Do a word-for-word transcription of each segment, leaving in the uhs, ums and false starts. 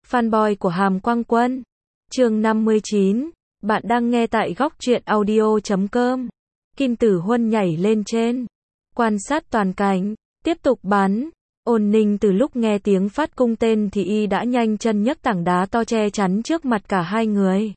Fanboy của Hàm Quang Quân. Chương năm mươi chín. Bạn đang nghe tại góc truyện audio chấm com. Kim Tử Huân nhảy lên trên, quan sát toàn cảnh, tiếp tục bắn. Ôn Ninh từ lúc nghe tiếng phát cung tên thì y đã nhanh chân nhấc tảng đá to che chắn trước mặt cả hai người.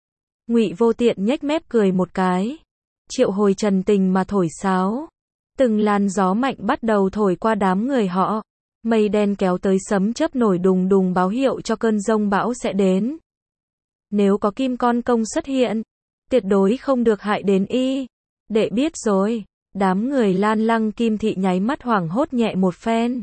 Ngụy Vô Tiện nhếch mép cười một cái. Triệu hồi trần tình mà thổi sáo. Từng làn gió mạnh bắt đầu thổi qua đám người họ. Mây đen kéo tới, sấm chớp nổi đùng đùng báo hiệu cho cơn giông bão sẽ đến. Nếu có Kim Con Công xuất hiện, tuyệt đối không được hại đến y. Đệ biết rồi. Đám người Lan Lăng Kim Thị nháy mắt hoảng hốt nhẹ một phen.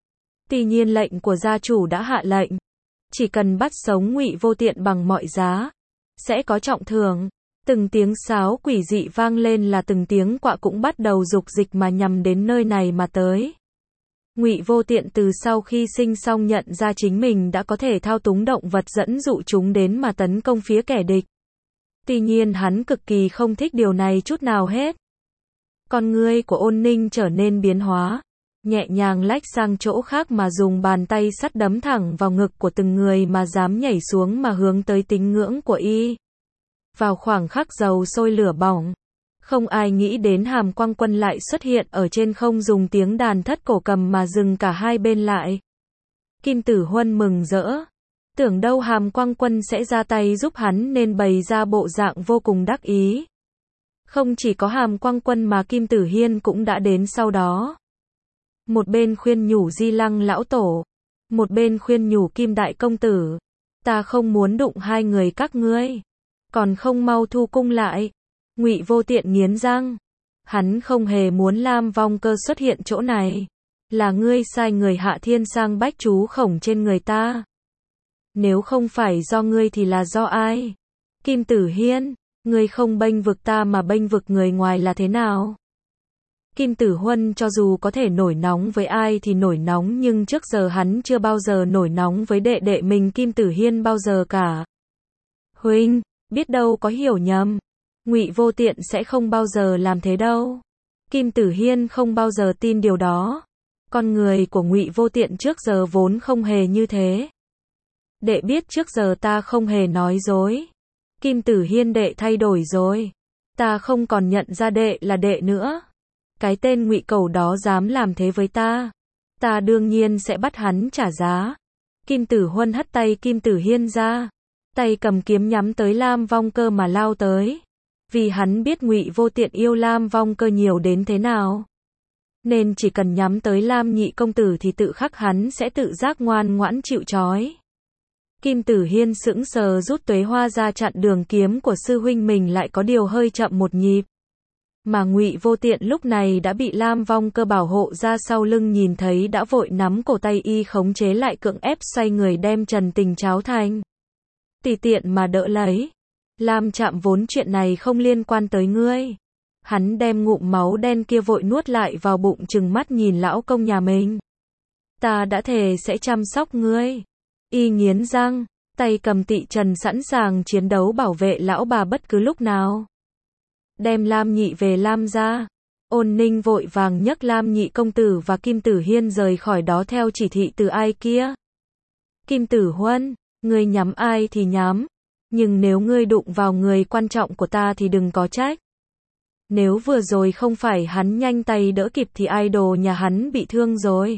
Tuy nhiên lệnh của gia chủ đã hạ lệnh, chỉ cần bắt sống Ngụy Vô Tiện bằng mọi giá, sẽ có trọng thưởng. Từng tiếng sáo quỷ dị vang lên là từng tiếng quạ cũng bắt đầu dục dịch mà nhằm đến nơi này mà tới. Ngụy Vô Tiện từ sau khi sinh xong nhận ra chính mình đã có thể thao túng động vật dẫn dụ chúng đến mà tấn công phía kẻ địch. Tuy nhiên hắn cực kỳ không thích điều này chút nào hết. Con ngươi của Ôn Ninh trở nên biến hóa, nhẹ nhàng lách sang chỗ khác mà dùng bàn tay sắt đấm thẳng vào ngực của từng người mà dám nhảy xuống mà hướng tới tín ngưỡng của y. Vào khoảng khắc dầu sôi lửa bỏng, không ai nghĩ đến Hàm Quang Quân lại xuất hiện ở trên không, dùng tiếng đàn thất cổ cầm mà dừng cả hai bên lại. Kim Tử Huân mừng rỡ, tưởng đâu Hàm Quang Quân sẽ ra tay giúp hắn nên bày ra bộ dạng vô cùng đắc ý. Không chỉ có Hàm Quang Quân mà Kim Tử Hiên cũng đã đến sau đó. Một bên khuyên nhủ Di Lăng lão tổ, một bên khuyên nhủ Kim đại công tử, ta không muốn đụng hai người các ngươi, còn không mau thu cung lại. Ngụy Vô Tiện nghiến răng, hắn không hề muốn Lam Vong Cơ xuất hiện chỗ này, là ngươi sai người hạ thiên sang bách chú khổng trên người ta. Nếu không phải do ngươi thì là do ai? Kim Tử Hiên, ngươi không bênh vực ta mà bênh vực người ngoài là thế nào? Kim Tử Huân cho dù có thể nổi nóng với ai thì nổi nóng, nhưng trước giờ hắn chưa bao giờ nổi nóng với đệ đệ mình Kim Tử Hiên bao giờ cả. Huynh, biết đâu có hiểu nhầm. Ngụy Vô Tiện sẽ không bao giờ làm thế đâu. Kim Tử Hiên không bao giờ tin điều đó. Con người của Ngụy Vô Tiện trước giờ vốn không hề như thế. Đệ biết trước giờ ta không hề nói dối. Kim Tử Hiên, đệ thay đổi rồi. Ta không còn nhận ra đệ là đệ nữa. Cái tên Ngụy Cẩu đó dám làm thế với ta, ta đương nhiên sẽ bắt hắn trả giá. Kim Tử Huân hất tay Kim Tử Hiên ra, tay cầm kiếm nhắm tới Lam Vong Cơ mà lao tới. Vì hắn biết Ngụy Vô Tiện yêu Lam Vong Cơ nhiều đến thế nào, nên chỉ cần nhắm tới Lam nhị công tử thì tự khắc hắn sẽ tự giác ngoan ngoãn chịu trói. Kim Tử Hiên sững sờ rút tuế hoa ra chặn đường kiếm của sư huynh mình, lại có điều hơi chậm một nhịp. Mà Ngụy Vô Tiện lúc này đã bị Lam Vong Cơ bảo hộ ra sau lưng, nhìn thấy đã vội nắm cổ tay y khống chế lại, cưỡng ép xoay người đem Trần Tình cháo thành tùy tiện mà đỡ lấy. Lam Trạm, vốn chuyện này không liên quan tới ngươi. Hắn đem ngụm máu đen kia vội nuốt lại vào bụng, trừng mắt nhìn lão công nhà mình. Ta đã thề sẽ chăm sóc ngươi. Y nghiến răng, tay cầm tị trần sẵn sàng chiến đấu bảo vệ lão bà bất cứ lúc nào. Đem Lam nhị về Lam gia. Ôn Ninh vội vàng nhấc Lam nhị công tử và Kim Tử Hiên rời khỏi đó theo chỉ thị từ ai kia. Kim Tử Huân, ngươi nhắm ai thì nhắm, nhưng nếu ngươi đụng vào người quan trọng của ta thì đừng có trách. Nếu vừa rồi không phải hắn nhanh tay đỡ kịp thì idol nhà hắn bị thương rồi.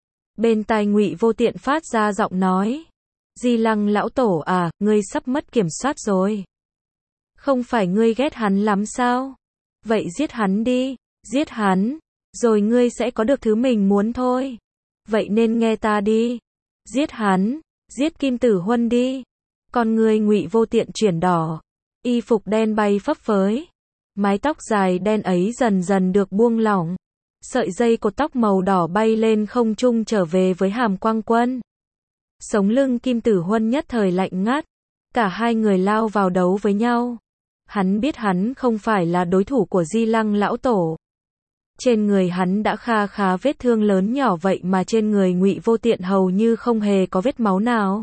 Bên tai Ngụy Vô Tiện phát ra giọng nói, Di Lăng lão tổ à, ngươi sắp mất kiểm soát rồi. Không phải ngươi ghét hắn lắm sao? Vậy giết hắn đi, giết hắn, rồi ngươi sẽ có được thứ mình muốn thôi. Vậy nên nghe ta đi. Giết hắn, giết Kim Tử Huân đi. Con ngươi Ngụy Vô Tiện chuyển đỏ, y phục đen bay phấp phới, mái tóc dài đen ấy dần dần được buông lỏng. Sợi dây cột tóc màu đỏ bay lên không trung trở về với Hàm Quang Quân. Sống lưng Kim Tử Huân nhất thời lạnh ngắt. Cả hai người lao vào đấu với nhau. Hắn biết hắn không phải là đối thủ của Di Lăng lão tổ. Trên người hắn đã kha khá vết thương lớn nhỏ, vậy mà trên người Ngụy Vô Tiện hầu như không hề có vết máu nào.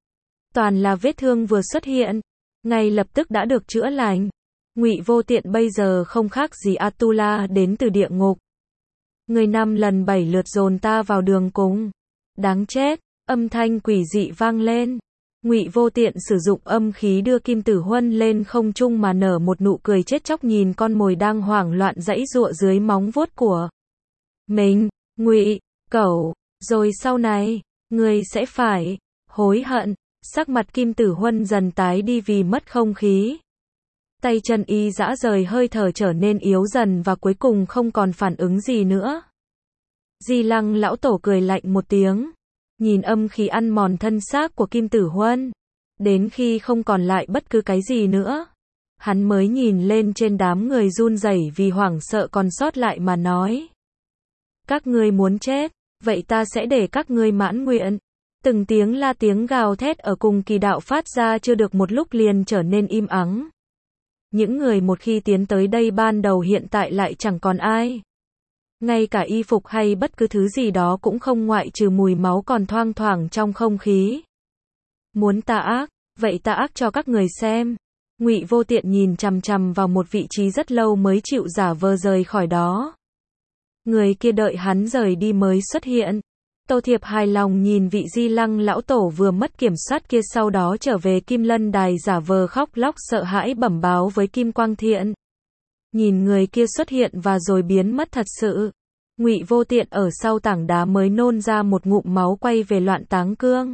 Toàn là vết thương vừa xuất hiện, ngay lập tức đã được chữa lành. Ngụy Vô Tiện bây giờ không khác gì Atula đến từ địa ngục. Người năm lần bảy lượt dồn ta vào đường cùng. Đáng chết, Âm thanh quỷ dị vang lên. Ngụy Vô Tiện sử dụng âm khí đưa Kim Tử Huân lên không trung mà nở một nụ cười chết chóc nhìn con mồi đang hoảng loạn giãy giụa dưới móng vuốt của mình. Ngụy Cẩu, rồi sau này, ngươi sẽ phải hối hận. Sắc mặt Kim Tử Huân dần tái đi vì mất không khí. Tay chân y dã rời, hơi thở trở nên yếu dần và cuối cùng không còn phản ứng gì nữa. Di Lăng lão tổ cười lạnh một tiếng, nhìn âm khí ăn mòn thân xác của Kim Tử Huân, đến khi không còn lại bất cứ cái gì nữa, hắn mới nhìn lên trên đám người run rẩy vì hoảng sợ còn sót lại mà nói: các ngươi muốn chết, vậy ta sẽ để các ngươi mãn nguyện. Từng tiếng la tiếng gào thét ở cùng kỳ đạo phát ra chưa được một lúc liền trở nên im ắng. Những người một khi tiến tới đây ban đầu hiện tại lại chẳng còn ai. Ngay cả y phục hay bất cứ thứ gì đó cũng không, ngoại trừ mùi máu còn thoang thoảng trong không khí. Muốn ta ác, vậy ta ác cho các người xem. Ngụy Vô Tiện nhìn chằm chằm vào một vị trí rất lâu mới chịu giả vờ rời khỏi đó. Người kia đợi hắn rời đi mới xuất hiện. Tô Thiệp hài lòng nhìn vị Di Lăng lão tổ vừa mất kiểm soát kia, sau đó trở về Kim Lân Đài giả vờ khóc lóc sợ hãi bẩm báo với Kim Quang Thiện. Nhìn người kia xuất hiện và rồi biến mất thật sự. Ngụy Vô Tiện ở sau tảng đá mới nôn ra một ngụm máu quay về Loạn Táng Cương.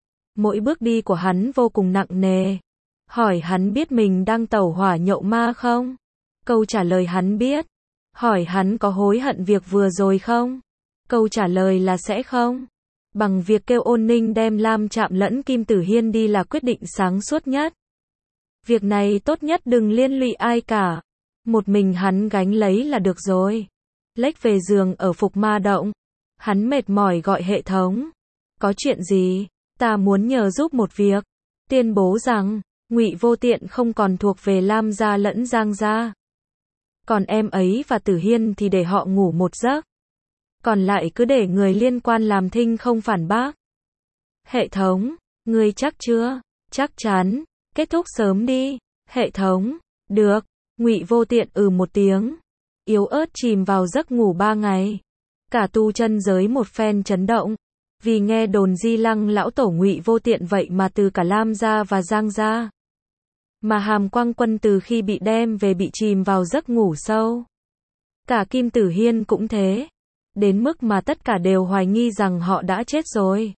Mỗi bước đi của hắn vô cùng nặng nề. Hỏi hắn biết mình đang tẩu hỏa nhậu ma không? Câu trả lời hắn biết. Hỏi hắn có hối hận việc vừa rồi không? Câu trả lời là sẽ không. Bằng việc kêu Ôn Ninh đem Lam Trạm lẫn Kim Tử Hiên đi là quyết định sáng suốt nhất. Việc này tốt nhất đừng liên lụy ai cả. Một mình hắn gánh lấy là được rồi. Lếch về giường ở Phục Ma Động. Hắn mệt mỏi gọi hệ thống. Có chuyện gì? Ta muốn nhờ giúp một việc. Tuyên bố rằng, Ngụy Vô Tiện không còn thuộc về Lam gia lẫn Giang gia. Còn em ấy và Tử Hiên thì để họ ngủ một giấc. Còn lại cứ để người liên quan làm thinh không phản bác. Hệ thống, ngươi chắc chưa? Chắc chắn. Kết thúc sớm đi. Hệ thống, được. Ngụy Vô Tiện ừ một tiếng. Yếu ớt chìm vào giấc ngủ ba ngày. Cả tu chân giới một phen chấn động. Vì nghe đồn Di Lăng lão tổ Ngụy Vô Tiện vậy mà từ cả Lam gia và Giang gia. Mà Hàm Quang Quân từ khi bị đem về bị chìm vào giấc ngủ sâu. Cả Kim Tử Hiên cũng thế. Đến mức mà tất cả đều hoài nghi rằng họ đã chết rồi.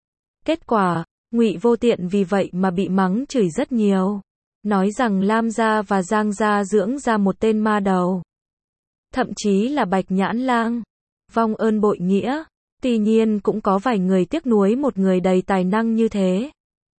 Kết quả, Ngụy Vô Tiện vì vậy mà bị mắng chửi rất nhiều. Nói rằng Lam gia và Giang gia dưỡng ra một tên ma đầu. Thậm chí là Bạch Nhãn Lang. Vong ơn bội nghĩa. Tuy nhiên cũng có vài người tiếc nuối một người đầy tài năng như thế.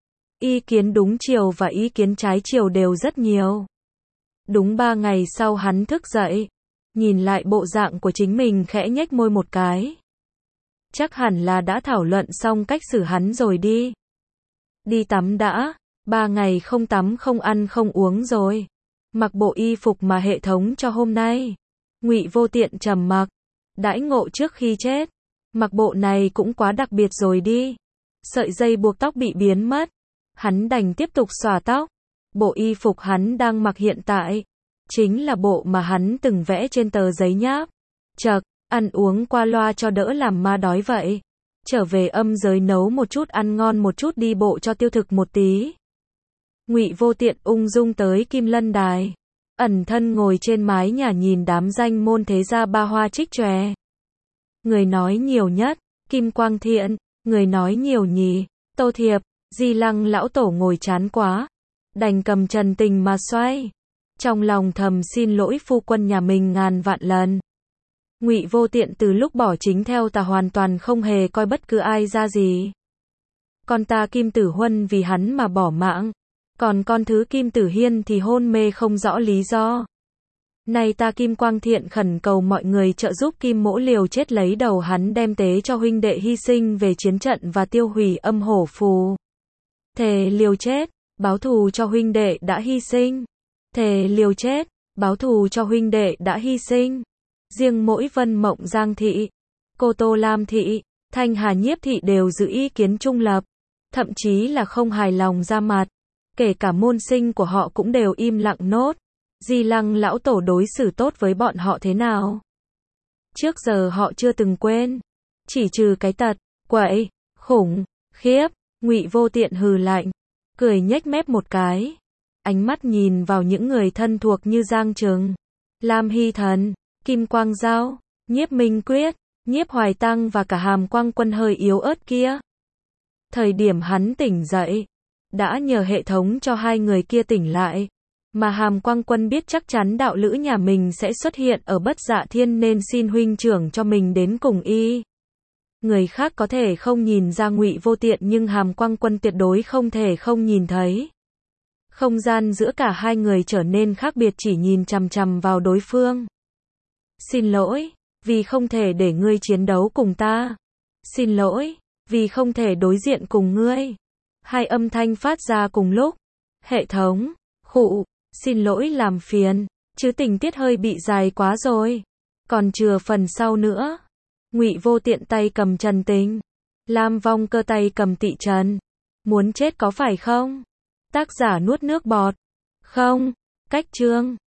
Ý kiến đúng chiều và ý kiến trái chiều đều rất nhiều. Đúng ba ngày sau hắn thức dậy. Nhìn lại bộ dạng của chính mình khẽ nhếch môi một cái. Chắc hẳn là đã thảo luận xong cách xử hắn rồi đi. Đi tắm đã. Ba ngày không tắm không ăn không uống rồi. Mặc bộ y phục mà hệ thống cho hôm nay. Ngụy Vô Tiện trầm mặc. Đãi ngộ trước khi chết. Mặc bộ này cũng quá đặc biệt rồi đi. Sợi dây buộc tóc bị biến mất. Hắn đành tiếp tục xòa tóc. Bộ y phục hắn đang mặc hiện tại. Chính là bộ mà hắn từng vẽ trên tờ giấy nháp. Chậc, ăn uống qua loa cho đỡ làm ma đói vậy. Trở về âm giới nấu một chút ăn ngon một chút đi bộ cho tiêu thực một tí. Ngụy Vô Tiện ung dung tới Kim Lân Đài. Ẩn thân ngồi trên mái nhà nhìn đám danh môn thế gia ba hoa trích chòe. Người nói nhiều nhất, Kim Quang Thiện. Người nói nhiều nhì, Tô Thiệp. Di Lăng lão tổ ngồi chán quá. Đành cầm Trần Tình mà xoay. Trong lòng thầm xin lỗi phu quân nhà mình ngàn vạn lần. Ngụy Vô Tiện từ lúc bỏ chính theo ta hoàn toàn không hề coi bất cứ ai ra gì. Con ta Kim Tử Huân vì hắn mà bỏ mạng. Còn con thứ Kim Tử Hiên thì hôn mê không rõ lý do. Nay ta Kim Quang Thiện khẩn cầu mọi người trợ giúp Kim Mỗ liều chết lấy đầu hắn đem tế cho huynh đệ hy sinh về chiến trận và tiêu hủy âm hổ phù. Thề liều chết, báo thù cho huynh đệ đã hy sinh. Thề liều chết, báo thù cho huynh đệ đã hy sinh. Riêng mỗi Vân Mộng Giang thị, Cô Tô Lam thị, Thanh Hà Nhiếp thị đều giữ ý kiến trung lập. Thậm chí là không hài lòng ra mặt. Kể cả môn sinh của họ cũng đều im lặng nốt. Di Lăng lão tổ đối xử tốt với bọn họ thế nào? Trước giờ họ chưa từng quên. Chỉ trừ cái tật, quậy, Khủng, khiếp, Ngụy Vô Tiện hừ lạnh, cười nhếch mép một cái. Ánh mắt nhìn vào những người thân thuộc như Giang Trừng, Lam Hy Thần, Kim Quang Giao, Nhiếp Minh Quyết, Nhiếp Hoài Tăng và cả Hàm Quang Quân hơi yếu ớt kia. Thời điểm hắn tỉnh dậy, đã nhờ hệ thống cho hai người kia tỉnh lại. Mà Hàm Quang Quân biết chắc chắn đạo lữ nhà mình sẽ xuất hiện ở Bất Dạ Thiên nên xin huynh trưởng cho mình đến cùng y. Người khác có thể không nhìn ra Ngụy Vô Tiện nhưng Hàm Quang Quân tuyệt đối không thể không nhìn thấy. Không gian giữa cả hai người trở nên khác biệt chỉ nhìn chằm chằm vào đối phương. Xin lỗi, vì không thể để ngươi chiến đấu cùng ta. Xin lỗi, vì không thể đối diện cùng ngươi. Hai âm thanh phát ra cùng lúc. Hệ thống, khụ, xin lỗi làm phiền, chứ tình tiết hơi bị dài quá rồi. Còn chừa phần sau nữa. Ngụy Vô Tiện tay cầm Trần Tình, Lam Vong Cơ tay cầm Tị Trần. Muốn chết có phải không? Tác giả nuốt nước bọt. Không, cách chương.